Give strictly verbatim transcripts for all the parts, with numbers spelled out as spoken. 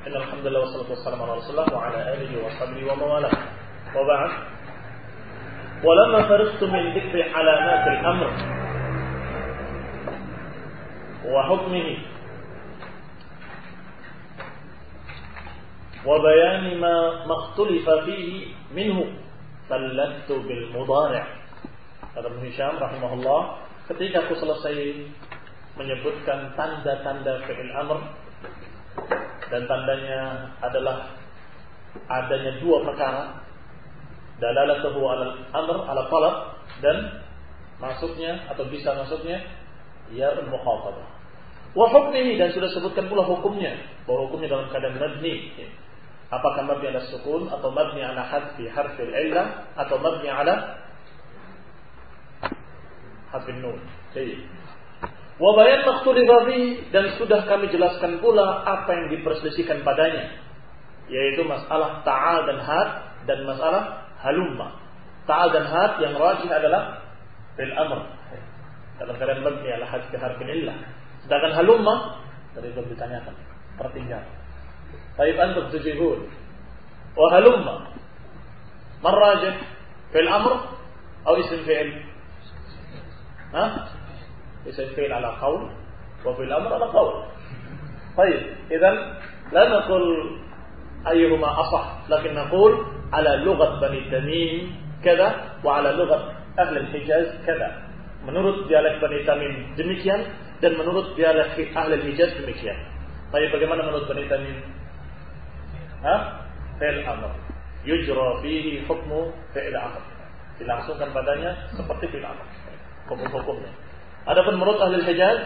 Alhamdulillah wassalatu wassalamu ala Rasulillah wa ala alihi wa sahbihi wa mawalah. Wa ba'd. Walamma faragtu min dhikri alamat al-amr wa hukmihi wa bayan ma makhtalifa fihi minhu sallattu bil mudhari'. Kata Ibnu Hisham rahimahullah, ketika aku selesai menyebutkan tanda-tanda fi'il amr, dan tandanya adalah adanya dua perkara, dalalatuhu ala amr ala talab, dan masuknya atau bisa masuknya ya al-mukhatabah. Wa hukmihi, dan sudah sebutkan pula hukumnya, bahwa hukumnya dalam keadaan mabni, apakah mabni ala sukun atau mabni ala hadfi harfil illah atau mabni ala harfin nun. Jadi wa bayan makhtulifa fihi, dan sudah kami jelaskan pula apa yang diperselisihkan padanya, yaitu masalah ta'al dan had dan masalah halumma. Ta'al dan had yang rajih adalah fil amr, dalam keadaan mabni ala hadfi harfin illah. Sedangkan halumma tadi belum ditanyakan, tertinggal. Baik, antum tujibun. Wa halumma man rajih fil amr atau isim fi'il? Hah? اسم فعل على قول وفي الأمر على قول. طيب إذن لا نقول أيهما أصح، لكن نقول على لغة بني تميم كذا وعلى لغة أهل الحجاز كذا. Menurut dialek Bani Tamim demikian, dan menurut dialek Ahli Hijaz demikian. Tapi bagaimana menurut Bani Tamim? Hah? Fi'il amr yujra fihi hukmu fi'il amr, dilangsungkan padanya seperti fi'il amr hukum-hukumnya. Adapun menurut Ahli Hijaz,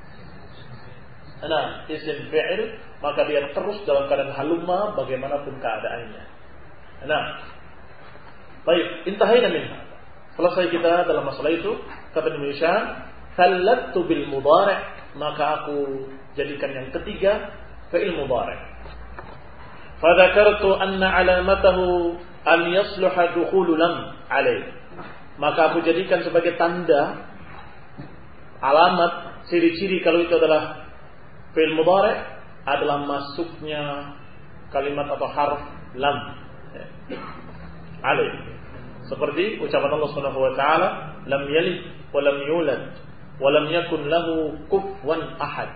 nah, isim fi'il maka dia terus dalam keadaan halumma bagaimanapun keadaannya. Nah, baik, intahayna minha. Selesai kita dalam masalah itu, kata Ibnu Hisham, sallattu bil mudhari', maka aku jadikan yang ketiga fi'il mudhari'. Fa dzakartu anna 'alamatahu an yasluha dukhulu lam 'alayh. Maka aku jadikan sebagai tanda, alamat, ciri-ciri kalau itu adalah fi'il mudhari' adalah masuknya kalimat atau harf lam alaih. Seperti ucapan Allah Subhanahu wa taala, lam yalid wa lam yulad wa lam yakun lahu kufuwan ahad.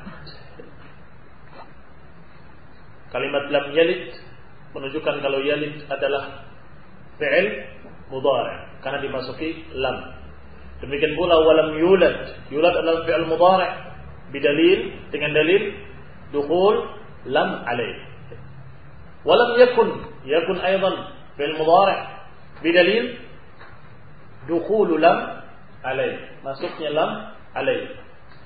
Kalimat lam yalid menunjukkan kalau yalid adalah fi'il mudhari' karena dimasuki lam. Demikian pula walam yulad, yulad adalah fi'il mudhari' bidalil, dengan dalil dukhul lam alaih. Walam yakun, yakun aidan fi'il mudhari' bidalil dukhul lam alaih, masuknya lam alaih.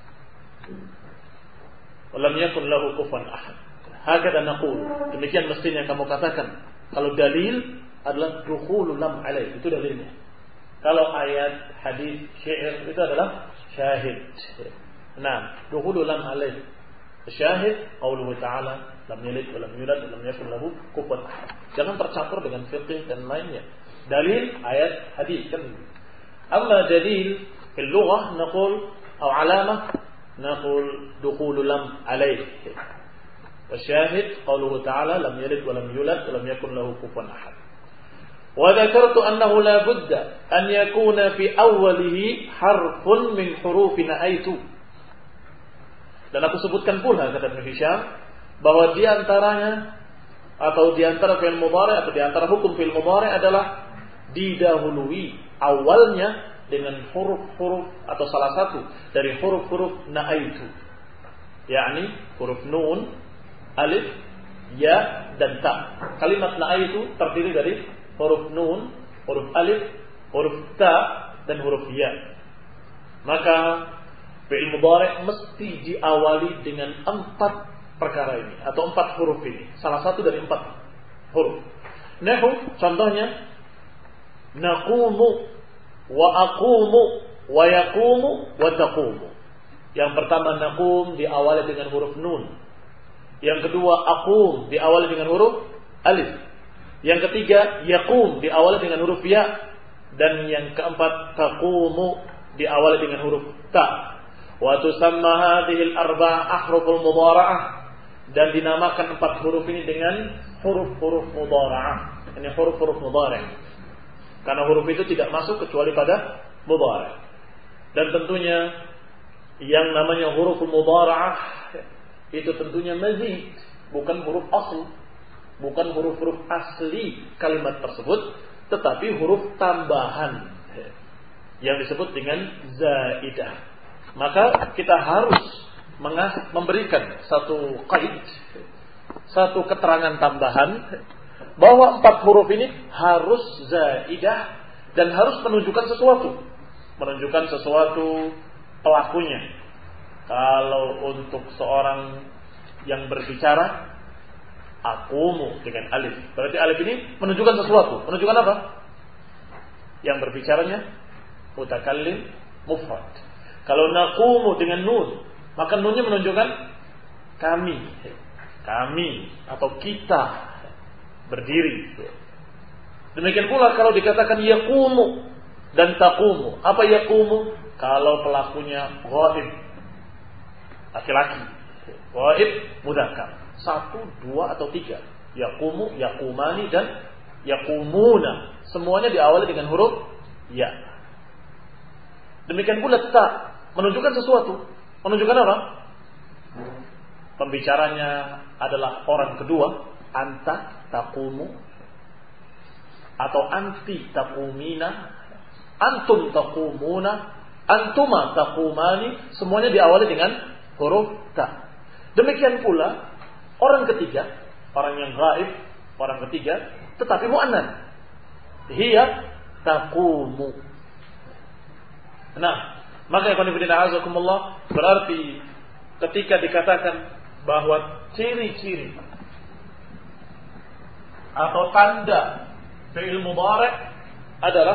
Walam yakun lahu kufuwan ahad. Hakadha naqul, demikian mestinya kamu katakan kalau dalil adalah dukhul lam alaih, itu dalilnya. Kalau ayat, hadis, syair itu adalah syahid. Nah, dukhulu lam alaih. Syahid qauluhu ta'ala, lam yalid wa lam yulad wa lam yakun lahu kufuwan ahad. Jangan tercampur dengan fiqh dan lainnya. Dalil ayat, hadis kan. Amma dalil fil lughah naqul atau alamah naqul dukhulu lam alaih. Wa syahid qauluhu ta'ala, lam yalid wa lam yulad wa lam yakun lahu kufuwan ahad. وذكرت أنه لا بد أن يكون في أوله حرف من حروف نأيت. Dan aku sebutkan pula, kata Ibnu Hisham, bahwa di antaranya atau di antara fi'il mudhari' atau di antara hukum fi'il mudhari' adalah didahului awalnya dengan huruf-huruf atau salah satu dari huruf-huruf na'aitu, yakni huruf nun, alif, ya dan ta. Kalimat na'aitu terdiri dari huruf nun, huruf alif, huruf ta, dan huruf ya. Maka fi'il mudhari' mesti diawali dengan empat perkara ini atau empat huruf ini, salah satu dari empat huruf. Nahu, contohnya naqumu wa aqumu wa yaqumu wa taqumu. Yang pertama naqum diawali dengan huruf nun. Yang kedua aqum diawali dengan huruf alif. Yang ketiga yaqum diawali dengan huruf ya, dan yang keempat taqumu diawali dengan huruf ta. Wa tusamma hadhihi al-arba'a ahruful mudhara'ah, dan dinamakan empat huruf ini dengan huruf-huruf mudhara'ah. Ini huruf-huruf mudhari'. Karena huruf itu tidak masuk kecuali pada mudhari'. Dan tentunya yang namanya huruf mudhara'ah itu tentunya mazid, bukan huruf asli, bukan huruf-huruf asli kalimat tersebut, tetapi huruf tambahan yang disebut dengan zaidah. Maka kita harus memberikan satu qaid, satu keterangan tambahan bahwa empat huruf ini harus zaidah dan harus menunjukkan sesuatu, menunjukkan sesuatu pelakunya. Kalau untuk seorang yang berbicara, aqumu dengan alif, berarti alif ini menunjukkan sesuatu. Menunjukkan apa? Yang berbicaranya mutakallim mufrad. Kalau naqumu dengan nun, maka nunnya menunjukkan kami, kami atau kita berdiri. Demikian pula kalau dikatakan yaqumu dan taqumu. Apa yaqumu? Kalau pelakunya ghaib, laki-laki, ghaib mudzakkar, satu, dua atau tiga. Yaqumu, yaqumani dan yaqumuna, semuanya diawali dengan huruf ya. Demikian pula ta, menunjukkan sesuatu. Menunjukkan apa? Pembicaranya adalah orang kedua, anta taqumu atau anti taqumina, antum taqumuna, antuma taqumani, semuanya diawali dengan huruf ta. Demikian pula orang ketiga, orang yang ghaib, orang ketiga, tetapi mu'annats. Hiya taqumu. Nah, maka ikhwan fillah azakumullah, berarti ketika dikatakan bahwa ciri-ciri atau tanda fi'il mudhari' adalah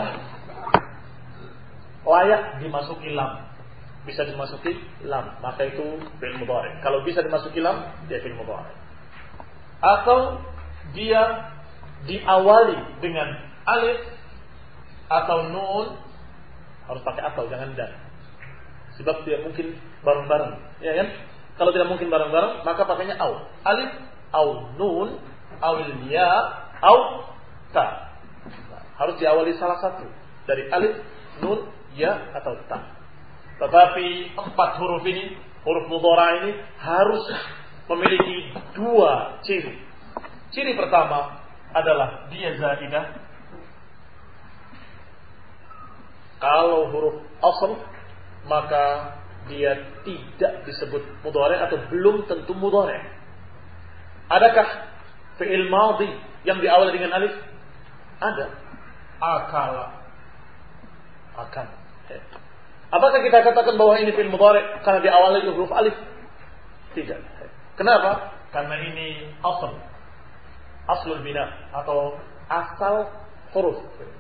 layak dimasuki lam, bisa dimasuki lam, maka itu fi'il mudhari'. Kalau bisa dimasuki lam, dia fi'il mudhari'. Atau dia diawali dengan alif atau nun, harus pakai atau, jangan dan. Sebab dia mungkin bareng-bareng, ya kan? Kalau tidak mungkin bareng-bareng, maka pakainya au. Alif, au nun, au ya, au ta. Nah, harus diawali salah satu dari alif, nun, ya atau ta. Tetapi empat huruf ini, huruf mudhari' ini harus memiliki dua ciri. Ciri pertama adalah dia zaidah. Kalau huruf asl, maka dia tidak disebut mudhari' atau belum tentu mudhari'. Adakah fi'il madhi yang diawali dengan alif? Ada. Akala, akan. Apakah kita katakan bahwa ini fi'il mudhari' karena diawali dengan huruf alif? Tidak. Kenapa? Karena ini asl, aslul bina atau asal huruf.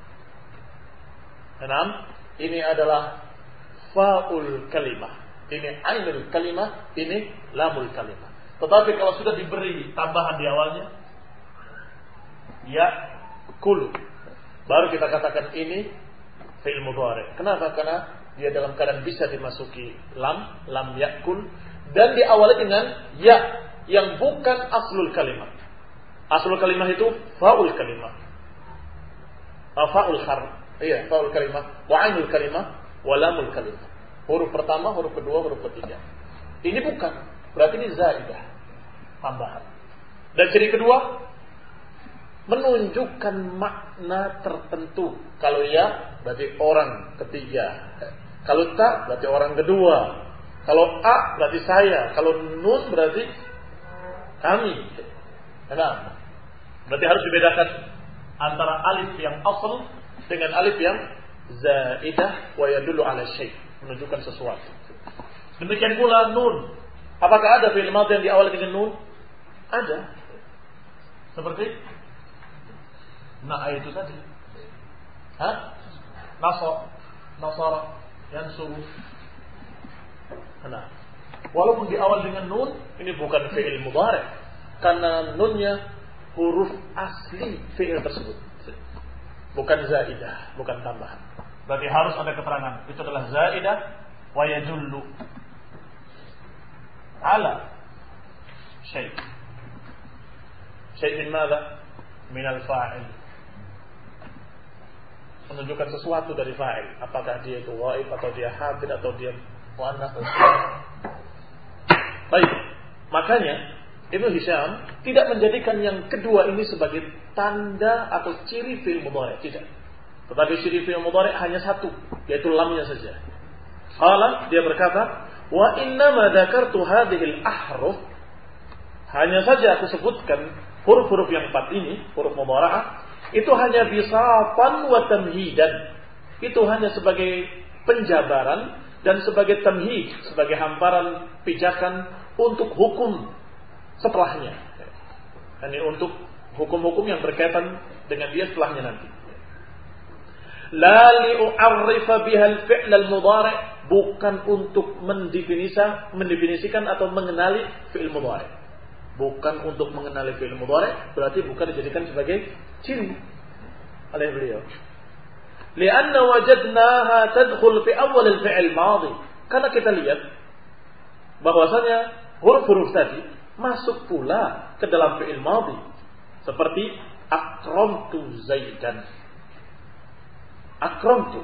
Enam, ini adalah fa'ul kalimah, ini ainul kalimah, ini lamul kalimah. Tetapi kalau sudah diberi tambahan di awalnya, ya kul, baru kita katakan ini fi'il mudhari'. Kenapa? Karena dia dalam keadaan bisa dimasuki lam, lam yakul, dan diawali dengan ya yang bukan aslul kalimah. Aslul kalimah itu fa'ul kalimah, fa'ul har. Iya, fa'ul kalimah, wa ainul kalimah, wa lamul kalimah. Huruf pertama, huruf kedua, huruf ketiga. Ini bukan, berarti ini zaidah, tambahan. Dan ciri kedua, menunjukkan makna tertentu. Kalau ya, berarti orang ketiga. Kalau ta, berarti orang kedua. Kalau a, berarti saya. Kalau nun, berarti kami. Kenapa? Berarti harus dibedakan antara alif yang asal dengan alif yang zaidah wa yadullu ala syai', menunjukkan sesuatu. Demikian pula nun. Apakah ada fi'il madhi yang diawali dengan nun? Ada. Seperti nah itu tadi. Hah? Nasar, nasara, yansuru. Nah, walaupun diawali dengan nun, ini bukan fi'il mudhari', karena nunnya huruf asli fi'il tersebut, bukan zaidah, bukan tambahan. Berarti harus ada keterangan. Itu adalah zaidah wa yadullu ala syai'. Syai' min madza? Minal fa'il. Menunjukkan sesuatu dari fa'il. Apakah dia itu ghaib atau dia hadir atau dia muannats. Baik. Makanya Ibnu Hisham tidak menjadikan yang kedua ini sebagai tanda atau ciri fi'il mudhari', tidak. Tetapi ciri fi'il mudhari' hanya satu, yaitu lamnya saja. Qala, dia berkata, wa inna ma dzakartu hadhil ahruf, hanya saja aku sebutkan huruf-huruf yang empat ini, huruf mudhara'ah, itu hanya bisatan wa tamhidan. Itu hanya sebagai penjabaran dan sebagai tamhid, sebagai hamparan pijakan untuk hukum setelahnya. Ini untuk hukum-hukum yang berkaitan dengan dia setelahnya nanti. La li'u'arrifa biha al-fi'l al-mudhari', bukan untuk mendefinisa, mendefinisikan atau mengenali fi'il mudhari'. Bukan untuk mengenali fi'il mudhari', berarti bukan dijadikan sebagai ciri oleh beliau. Lianna wajadnaha tadkhul fi awal al-fi'il madhi. Karena kita lihat bahwasanya huruf-huruf tadi masuk pula ke dalam fi'il madhi. Seperti akramtu Zaidan. Akramtu.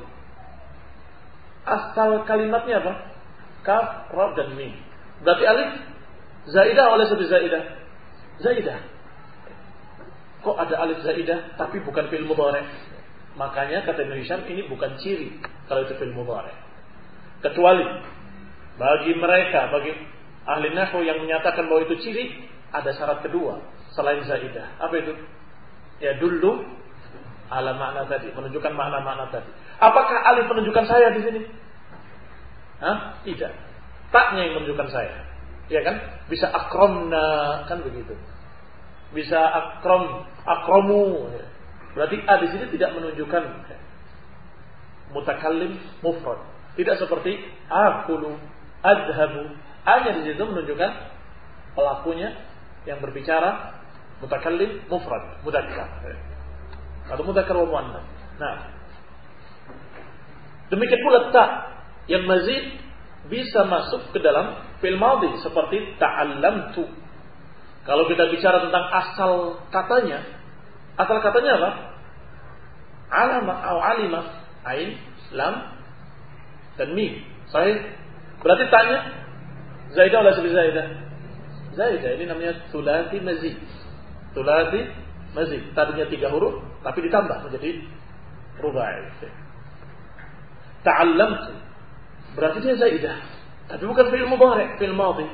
Asal kalimatnya apa? Kaf, ra dan mim. Berarti alif zaidah oleh seperti zaidah. Zaidah. Kok ada alif zaidah tapi bukan fi'il mudhari'? Makanya kata Ibnu Hisham ini bukan ciri kalau itu fi'il mudhari'. Kecuali bagi mereka, bagi ahli nahwu yang menyatakan bahwa itu ciri, ada syarat kedua selain zaidah. Apa itu? Ya dulu ala makna tadi, menunjukkan makna-makna tadi. Apakah alif menunjukkan saya di sini? Hah? Tidak. Taknya yang menunjukkan saya. Ya kan? Bisa akramna, kan begitu. Bisa akram, akramu. Berarti a di sini tidak menunjukkan mutakallim mufrad. Tidak seperti akulu, adhabu. A-nya di situ menunjukkan pelakunya yang berbicara mutakallim mufrad, mudzakkar. Atau mudzakkar wa muannats. Nah, demikian pula ta yang mazid bisa masuk ke dalam fi'il madhi seperti ta'allamtu. Kalau kita bicara tentang asal katanya, asal katanya apa? Alama atau alima, ain, lam dan mim. Sahih. Berarti tanya zaidah oleh seperti zaidah. Zaidah ini namanya thulathi mazid. Thulathi mazid. Tadinya tiga huruf tapi ditambah menjadi rubai. Ta'allamtu. Berarti dia zaidah. Tapi bukan fi'il mudhari', fi'il madhi.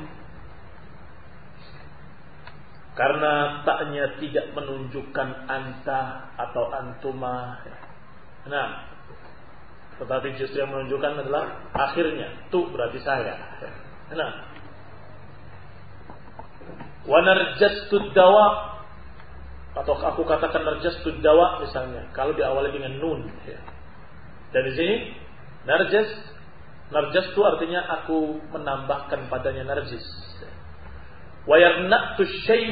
Karena taknya tidak menunjukkan anta atau antuma. Nah, tetapi justru yang menunjukkan adalah akhirnya. Tu berarti saya. Nah. Wa narjastu dawa. Atau aku katakan narjastu dawa misalnya. Kalau diawali dengan nun. Dan di sini narjas, narjas itu artinya aku menambahkan padanya narjis. Wa yarna'tu syayb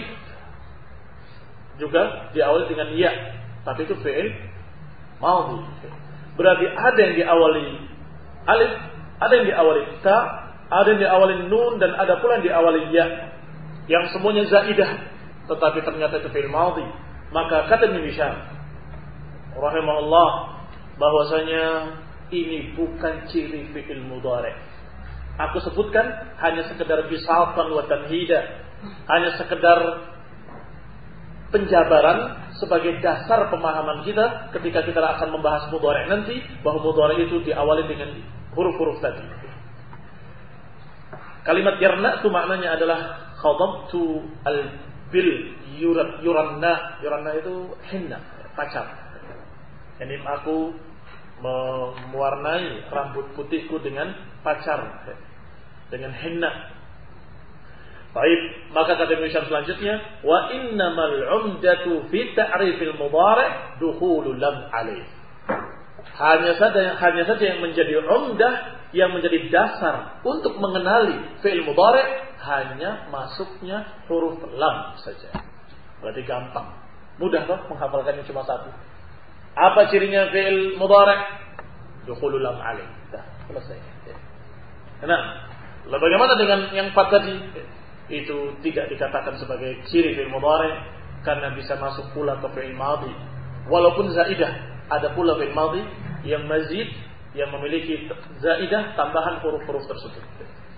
juga diawali dengan ya, tapi itu fi'il madhi. Berarti ada yang diawali alif, ada yang diawali ta, ada yang diawali nun dan ada pula yang diawali ya. Yang semuanya zaidah, tetapi ternyata itu fi'il madhi. Maka kata Ibnu Hisham rahimahullah bahwasanya ini bukan ciri fi'il mudhari'. Aku sebutkan hanya sekedar bisatan wa tamhida, hanya sekedar penjabaran sebagai dasar pemahaman kita ketika kita akan membahas mudhari' nanti, bahwa mudhari' itu diawali dengan huruf-huruf tadi. Kalimat yarna itu maknanya adalah khadabtu al-bil yuranna. Yuranna itu hinna, pacar. Yani aku mewarnai rambut putihku dengan pacar, dengan henna. Baik, maka kata Ibnu Hisham selanjutnya, wa innamal 'umdatu fi ta'rifil mudhari' dukhulul lam alaih. Hanya saja hanya saja yang menjadi umdah, yang menjadi dasar untuk mengenali fi'il mudhari' hanya masuknya huruf lam saja. Berarti gampang. Mudah toh menghafalkannya cuma satu. Apa cirinya fi'il mudhari'? Dukhulul lam alaih. Dah, selesai. Nah, lalu bagaimana dengan yang empat tadi? Itu tidak dikatakan sebagai ciri fi'il mudhari' karena bisa masuk pula ke fi'il madhi. Walaupun zaidah, ada pula fi'il madhi yang mazid, yang memiliki zaidah tambahan huruf-huruf tersebut.